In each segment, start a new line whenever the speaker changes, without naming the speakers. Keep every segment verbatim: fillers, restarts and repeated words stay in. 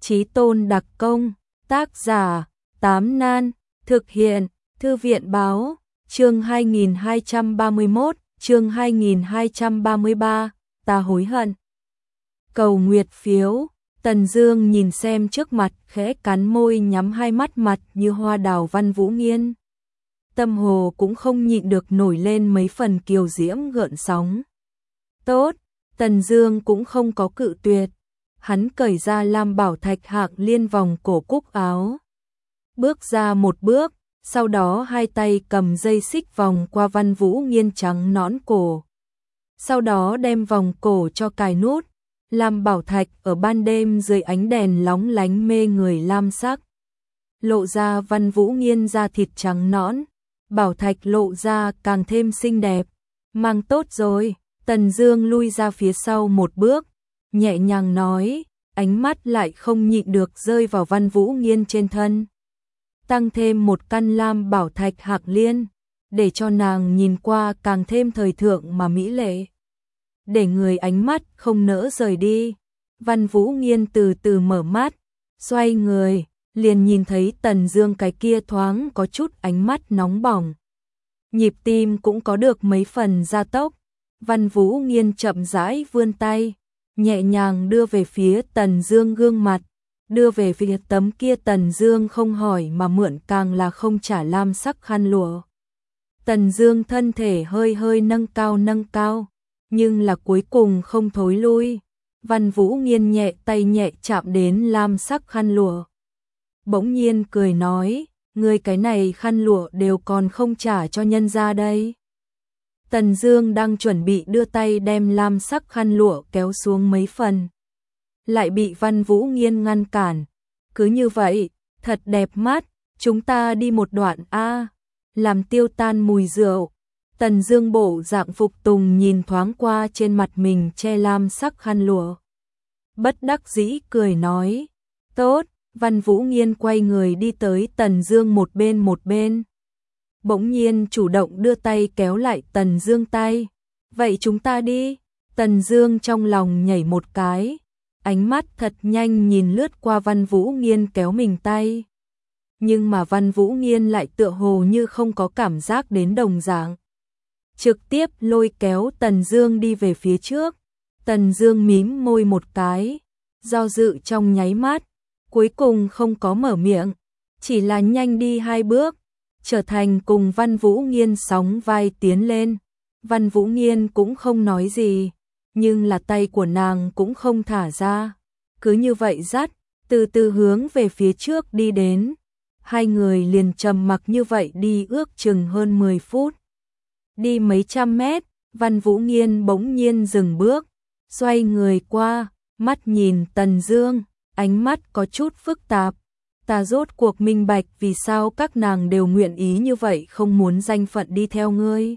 Chí tôn đặc công, tác giả, Tám Nan, thực hiện, Thư viện báo, chương hai nghìn hai trăm ba mươi mốt, chương hai nghìn hai trăm ba mươi ba, ta hối hận. Cầu nguyệt phiếu, Tần Dương nhìn xem trước mặt, khẽ cắn môi nhắm hai mắt mặt như hoa đào Văn Vũ Nghiên. Tâm hồ cũng không nhịn được nổi lên mấy phần kiều diễm gợn sóng. Tốt, Tần Dương cũng không có cự tuyệt. Hắn cởi ra lam bảo thạch hạc liên vòng cổ cúc áo. Bước ra một bước, sau đó hai tay cầm dây xích vòng qua Văn Vũ Nghiên trắng nõn cổ. Sau đó đem vòng cổ cho cài nút, lam bảo thạch ở ban đêm dưới ánh đèn lóng lánh mê người lam sắc. Lộ ra Văn Vũ Nghiên da thịt trắng nõn, bảo thạch lộ ra càng thêm xinh đẹp. Mang tốt rồi, Tần Dương lui ra phía sau một bước, nhẹ nhàng nói, ánh mắt lại không nhịn được rơi vào Văn Vũ Nghiên trên thân. Tăng thêm một căn lam bảo thạch hạc liên, để cho nàng nhìn qua càng thêm thời thượng mà mỹ lệ. Để người ánh mắt không nỡ rời đi, Văn Vũ Nghiên từ từ mở mắt, xoay người, liền nhìn thấy Tần Dương cái kia thoáng có chút ánh mắt nóng bỏng. Nhịp tim cũng có được mấy phần gia tốc. Văn Vũ Nghiên chậm rãi vươn tay, nhẹ nhàng đưa về phía Tần Dương gương mặt, đưa về phía tấm kia Tần Dương không hỏi mà mượn càng là không trả lam sắc khăn lụa. Tần Dương thân thể hơi hơi nâng cao nâng cao, nhưng là cuối cùng không thối lui. Văn Vũ Nghiên nhẹ tay nhẹ chạm đến lam sắc khăn lụa. Bỗng nhiên cười nói, ngươi cái này khăn lụa đều còn không trả cho nhân gia đây. Tần Dương đang chuẩn bị đưa tay đem lam sắc khăn lụa kéo xuống mấy phần, lại bị Văn Vũ Nghiên ngăn cản. Cứ như vậy, thật đẹp mắt, chúng ta đi một đoạn a, làm tiêu tan mùi rượu. Tần Dương bộ dạng phục tùng nhìn thoáng qua trên mặt mình che lam sắc khăn lụa, bất đắc dĩ cười nói, tốt. Văn Vũ Nghiên quay người đi tới Tần Dương một bên một bên. Bỗng nhiên chủ động đưa tay kéo lại Tần Dương tay. Vậy chúng ta đi. Tần Dương trong lòng nhảy một cái, ánh mắt thật nhanh nhìn lướt qua Văn Vũ Nghiên kéo mình tay. Nhưng mà Văn Vũ Nghiên lại tựa hồ như không có cảm giác đến đồng dạng, trực tiếp lôi kéo Tần Dương đi về phía trước. Tần Dương mím môi một cái, do dự trong nháy mắt, cuối cùng không có mở miệng, chỉ là nhanh đi hai bước, trở thành cùng Văn Vũ Nghiên sóng vai tiến lên. Văn Vũ Nghiên cũng không nói gì, nhưng là tay của nàng cũng không thả ra, cứ như vậy dắt, từ từ hướng về phía trước đi đến. Hai người liền trầm mặc như vậy đi ước chừng hơn mười phút. Đi mấy trăm mét, Văn Vũ Nghiên bỗng nhiên dừng bước, xoay người qua, mắt nhìn Tần Dương, ánh mắt có chút phức tạp. Ta rốt cuộc minh bạch vì sao các nàng đều nguyện ý như vậy không muốn danh phận đi theo ngươi.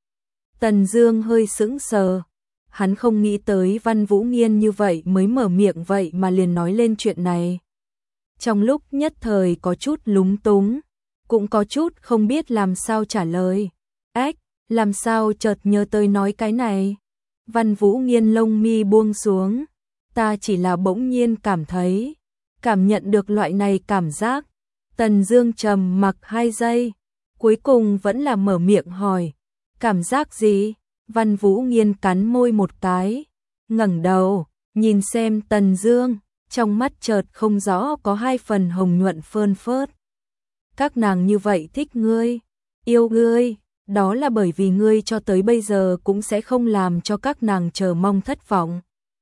Tần Dương hơi sững sờ, hắn không nghĩ tới Văn Vũ Nghiên như vậy mới mở miệng vậy mà liền nói lên chuyện này. Trong lúc nhất thời có chút lúng túng, cũng có chút không biết làm sao trả lời. Ách, làm sao chợt nhớ tới nói cái này. Văn Vũ Nghiên lông mi buông xuống, ta chỉ là bỗng nhiên cảm thấy, cảm nhận được loại này cảm giác. Tần Dương trầm mặc hai giây, cuối cùng vẫn là mở miệng hỏi, cảm giác gì? Văn Vũ Nghiên cắn môi một cái, ngẩng đầu, nhìn xem Tần Dương, trong mắt chợt không rõ có hai phần hồng nhuận phơn phớt. Các nàng như vậy thích ngươi, yêu ngươi, đó là bởi vì ngươi cho tới bây giờ cũng sẽ không làm cho các nàng chờ mong thất vọng.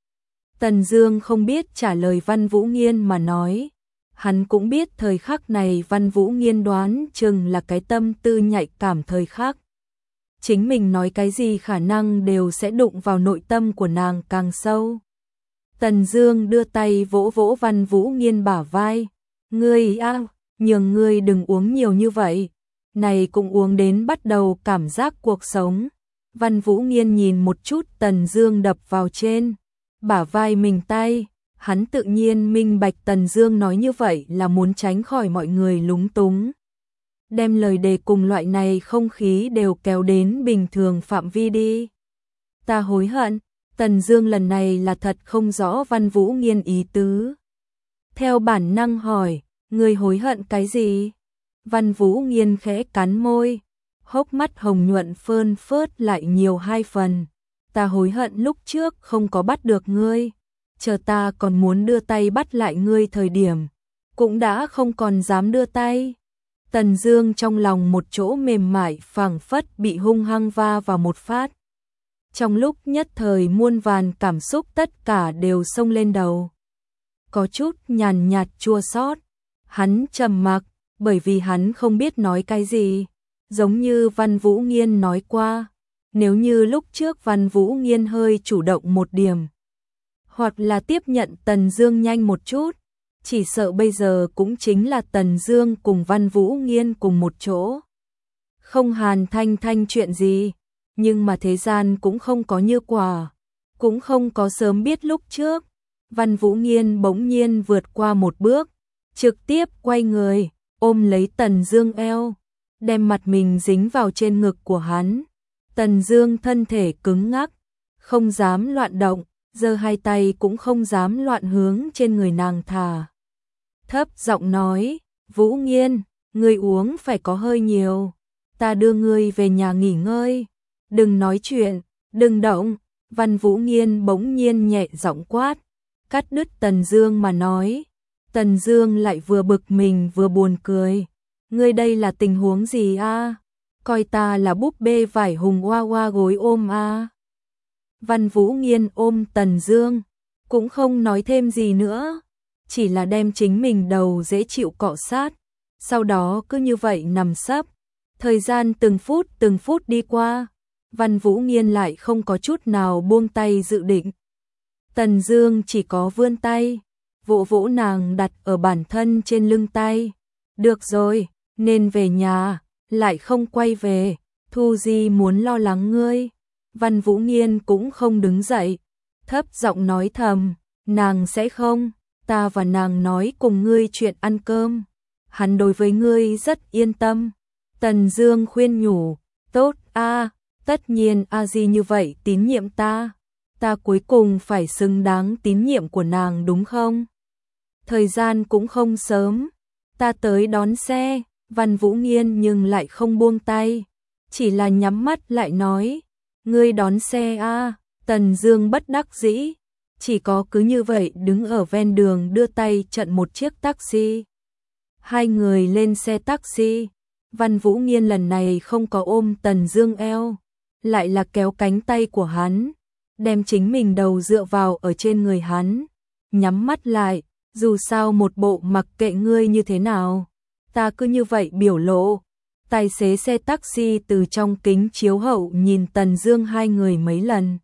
Tần Dương không biết trả lời Văn Vũ Nghiên mà nói, hắn cũng biết thời khắc này Văn Vũ Nghiên đoán chừng là cái tâm tư nhạy cảm thời khắc. Chính mình nói cái gì khả năng đều sẽ đụng vào nội tâm của nàng càng sâu. Tần Dương đưa tay vỗ vỗ Văn Vũ Nghiên bả vai, ngươi a, nhường ngươi đừng uống nhiều như vậy, này cũng uống đến bắt đầu cảm giác cuộc sống. Văn Vũ Nghiên nhìn một chút Tần Dương đập vào trên bả vai mình tay, hắn tự nhiên minh bạch Tần Dương nói như vậy là muốn tránh khỏi mọi người lúng túng, đem lời đề cùng loại này không khí đều kéo đến bình thường phạm vi đi. Ta hối hận. Tần Dương lần này là thật không rõ Văn Vũ Nghiên ý tứ. theo bản năng hỏi, ngươi hối hận cái gì? Văn Vũ Nghiên khẽ cắn môi, hốc mắt hồng nhuận phơn phớt lại nhiều hai phần. Ta hối hận lúc trước không có bắt được ngươi, chờ ta còn muốn đưa tay bắt lại ngươi thời điểm, cũng đã không còn dám đưa tay. Tần Dương trong lòng một chỗ mềm mại phảng phất bị hung hăng va vào một phát. Trong lúc nhất thời muôn vàn cảm xúc tất cả đều xông lên đầu. Có chút nhàn nhạt chua xót. Hắn trầm mặc, bởi vì hắn không biết nói cái gì. Giống như Văn Vũ Nghiên nói qua, nếu như lúc trước Văn Vũ Nghiên hơi chủ động một điểm, hoặc là tiếp nhận Tần Dương nhanh một chút, chỉ sợ bây giờ cũng chính là Tần Dương cùng Văn Vũ Nghiên cùng một chỗ. Không Hàn Thanh Thanh chuyện gì, nhưng mà thế gian cũng không có như quả, cũng không có sớm biết lúc trước. Văn Vũ Nghiên bỗng nhiên vượt qua một bước, trực tiếp quay người, ôm lấy Tần Dương eo, đem mặt mình dính vào trên ngực của hắn. Tần Dương thân thể cứng ngắc, không dám loạn động, giơ hai tay cũng không dám loạn hướng trên người nàng thả. Thấp giọng nói, Vũ Nghiên, ngươi uống phải có hơi nhiều, ta đưa ngươi về nhà nghỉ ngơi, đừng nói chuyện, đừng động. Văn Vũ Nghiên bỗng nhiên nhẹ giọng quát, cắt đứt Tần Dương mà nói. Tần Dương lại vừa bực mình vừa buồn cười, ngươi đây là tình huống gì a? Coi ta là búp bê vải hùng hoa hoa gối ôm a? Văn Vũ Nghiên ôm Tần Dương, cũng không nói thêm gì nữa, chỉ là đem chính mình đầu dễ chịu cọ sát, sau đó cứ như vậy nằm sấp. Thời gian từng phút từng phút đi qua, Văn Vũ Nghiên lại không có chút nào buông tay dự định. Tần Dương chỉ có vươn tay, vỗ vỗ nàng đặt ở bản thân trên lưng tay. Được rồi, nên về nhà, lại không quay về, Thu Di muốn lo lắng ngươi. Văn Vũ Nghiên cũng không đứng dậy, thấp giọng nói thầm, nàng sẽ không, ta và nàng nói cùng ngươi chuyện ăn cơm, hắn đối với ngươi rất yên tâm. Tần Dương khuyên nhủ, tốt a, tất nhiên a Di như vậy tín nhiệm ta, ta cuối cùng phải xứng đáng tín nhiệm của nàng đúng không? Thời gian cũng không sớm, ta tới đón xe. Văn Vũ Nghiên nhưng lại không buông tay, chỉ là nhắm mắt lại nói, ngươi đón xe a. Tần Dương bất đắc dĩ, chỉ có cứ như vậy đứng ở ven đường đưa tay chặn một chiếc taxi. Hai người lên xe taxi, Văn Vũ Nghiên lần này không có ôm Tần Dương eo, lại là kéo cánh tay của hắn, đem chính mình đầu dựa vào ở trên người hắn, nhắm mắt lại, dù sao một bộ mặc kệ ngươi như thế nào, ta cứ như vậy biểu lộ. Tài xế xe taxi từ trong kính chiếu hậu nhìn Tần Dương hai người mấy lần.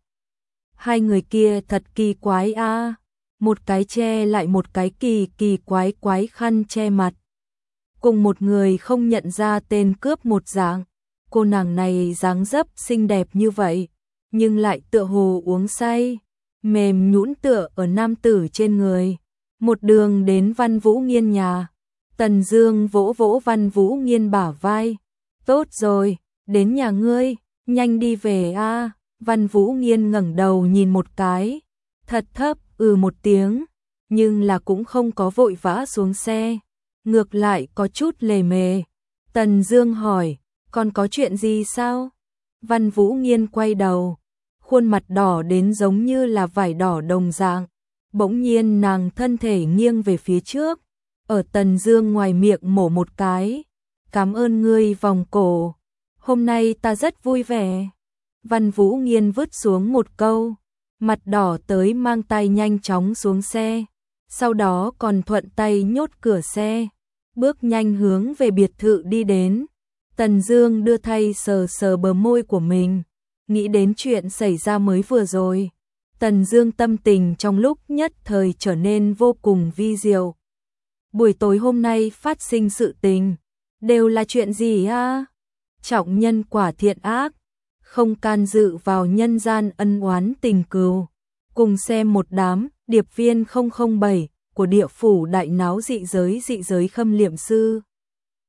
Hai người kia thật kỳ quái a, à. Một cái che lại một cái kỳ kỳ quái quái khăn che mặt. Cùng một người không nhận ra tên cướp một dạng. Cô nàng này dáng dấp xinh đẹp như vậy, nhưng lại tựa hồ uống say, mềm nhũn tựa ở nam tử trên người. Một đường đến Văn Vũ Nghiên nhà, Tần Dương vỗ vỗ Văn Vũ Nghiên bả vai, tốt rồi, đến nhà ngươi, nhanh đi về a. Văn Vũ Nghiên ngẩng đầu nhìn một cái, thật thấp ừ một tiếng, nhưng là cũng không có vội vã xuống xe, ngược lại có chút lề mề. Tần Dương hỏi, còn có chuyện gì sao? Văn Vũ Nghiên quay đầu, khuôn mặt đỏ đến giống như là vải đỏ đồng dạng. Bỗng nhiên nàng thân thể nghiêng về phía trước, ở Tần Dương ngoài miệng mổ một cái, cảm ơn ngươi vòng cổ, hôm nay ta rất vui vẻ. Văn Vũ Nghiên vứt xuống một câu, mặt đỏ tới mang tay nhanh chóng xuống xe, sau đó còn thuận tay nhốt cửa xe, bước nhanh hướng về biệt thự đi đến. Tần Dương đưa tay sờ sờ bờ môi của mình, nghĩ đến chuyện xảy ra mới vừa rồi. Tần Dương tâm tình trong lúc nhất thời trở nên vô cùng vi diệu. Buổi tối hôm nay phát sinh sự tình, đều là chuyện gì a? Trọng nhân quả thiện ác, không can dự vào nhân gian ân oán tình cừu. Cùng xem một đám điệp viên không không bảy của địa phủ đại náo dị giới dị giới khâm liệm sư.